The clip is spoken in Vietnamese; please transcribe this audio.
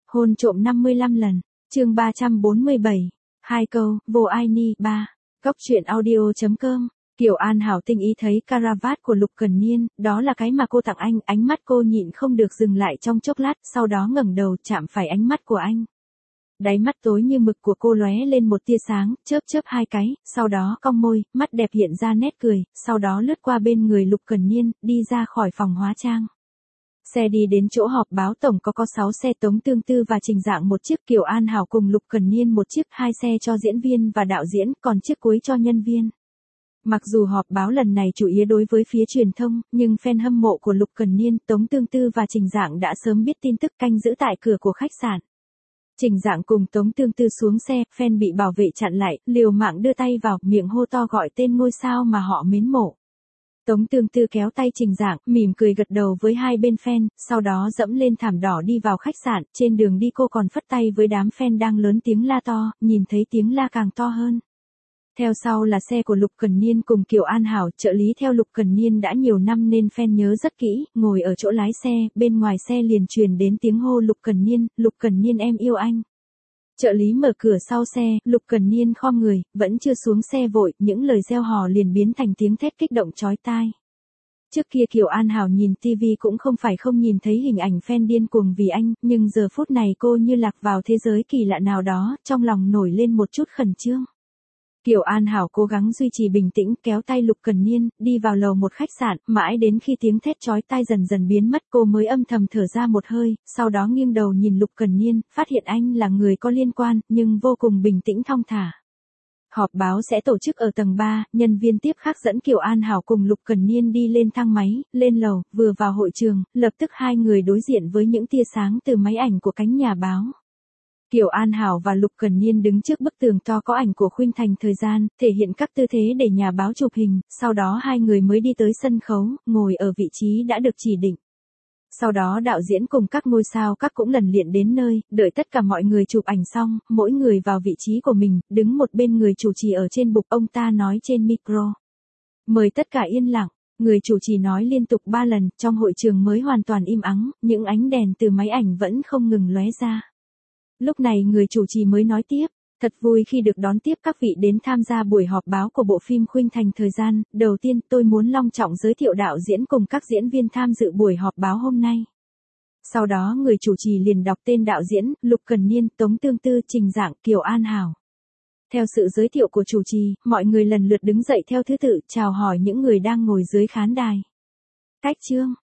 Hôn trộm 55 lần, chương 347, hai câu, vô ai ni, 3. Góc truyện audio.com, Kiều An Hảo tinh ý thấy caravat của Lục Cần Niên, đó là cái mà cô tặng anh, ánh mắt cô nhịn không được dừng lại trong chốc lát, sau đó ngẩng đầu chạm phải ánh mắt của anh. Đáy mắt tối như mực của cô lóe lên một tia sáng, chớp chớp hai cái, sau đó cong môi, mắt đẹp hiện ra nét cười, sau đó lướt qua bên người Lục Cần Niên, đi ra khỏi phòng hóa trang. Xe đi đến chỗ họp báo tổng có 6 xe, Tống Tương Tư và Trình Dạng một chiếc, Kiều An Hảo cùng Lục Cần Niên một chiếc, 2 xe cho diễn viên và đạo diễn, còn chiếc cuối cho nhân viên. Mặc dù họp báo lần này chủ yếu đối với phía truyền thông, nhưng fan hâm mộ của Lục Cần Niên, Tống Tương Tư và Trình Dạng đã sớm biết tin tức, canh giữ tại cửa của khách sạn. Trình Dạng cùng Tống Tương Tư xuống xe, fan bị bảo vệ chặn lại, liều mạng đưa tay vào, miệng hô to gọi tên ngôi sao mà họ mến mộ. Tống Tương Tư kéo tay Trình Dạng, mỉm cười gật đầu với hai bên fan, sau đó dẫm lên thảm đỏ đi vào khách sạn, trên đường đi cô còn phất tay với đám fan đang lớn tiếng la to, nhìn thấy tiếng la càng to hơn. Theo sau là xe của Lục Cần Niên cùng Kiều An Hảo, trợ lý theo Lục Cần Niên đã nhiều năm nên fan nhớ rất kỹ, ngồi ở chỗ lái xe, bên ngoài xe liền truyền đến tiếng hô Lục Cần Niên em yêu anh. Trợ lý mở cửa sau xe, Lục Cần Niên khom người, vẫn chưa xuống xe vội, những lời reo hò liền biến thành tiếng thét kích động chói tai. Trước kia Kiều An Hảo nhìn TV cũng không phải không nhìn thấy hình ảnh fan điên cuồng vì anh, nhưng giờ phút này cô như lạc vào thế giới kỳ lạ nào đó, trong lòng nổi lên một chút khẩn trương. Kiều An Hảo cố gắng duy trì bình tĩnh, kéo tay Lục Cần Niên, đi vào lầu một khách sạn, mãi đến khi tiếng thét chói tai dần dần biến mất cô mới âm thầm thở ra một hơi, sau đó nghiêng đầu nhìn Lục Cần Niên, phát hiện anh là người có liên quan, nhưng vô cùng bình tĩnh thong thả. Họp báo sẽ tổ chức ở tầng 3, nhân viên tiếp khác dẫn Kiều An Hảo cùng Lục Cần Niên đi lên thang máy, lên lầu, vừa vào hội trường, lập tức hai người đối diện với những tia sáng từ máy ảnh của cánh nhà báo. Kiều An Hảo và Lục Cần Niên đứng trước bức tường to có ảnh của Khuynh Thành Thời Gian, thể hiện các tư thế để nhà báo chụp hình, sau đó hai người mới đi tới sân khấu, ngồi ở vị trí đã được chỉ định. Sau đó đạo diễn cùng các ngôi sao các cũng lần lượt đến nơi, đợi tất cả mọi người chụp ảnh xong, mỗi người vào vị trí của mình, đứng một bên người chủ trì ở trên bục, ông ta nói trên micro. Mời tất cả yên lặng. Người chủ trì nói liên tục 3 lần, trong hội trường mới hoàn toàn im ắng, những ánh đèn từ máy ảnh vẫn không ngừng lóe ra. Lúc này người chủ trì mới nói tiếp, thật vui khi được đón tiếp các vị đến tham gia buổi họp báo của bộ phim Khuynh Thành Thời Gian, đầu tiên tôi muốn long trọng giới thiệu đạo diễn cùng các diễn viên tham dự buổi họp báo hôm nay. Sau đó người chủ trì liền đọc tên đạo diễn, Lục Cần Niên, Tống Tương Tư, Trình Dạng, Kiều An Hảo. Theo sự giới thiệu của chủ trì, mọi người lần lượt đứng dậy theo thứ tự, chào hỏi những người đang ngồi dưới khán đài. Cách chương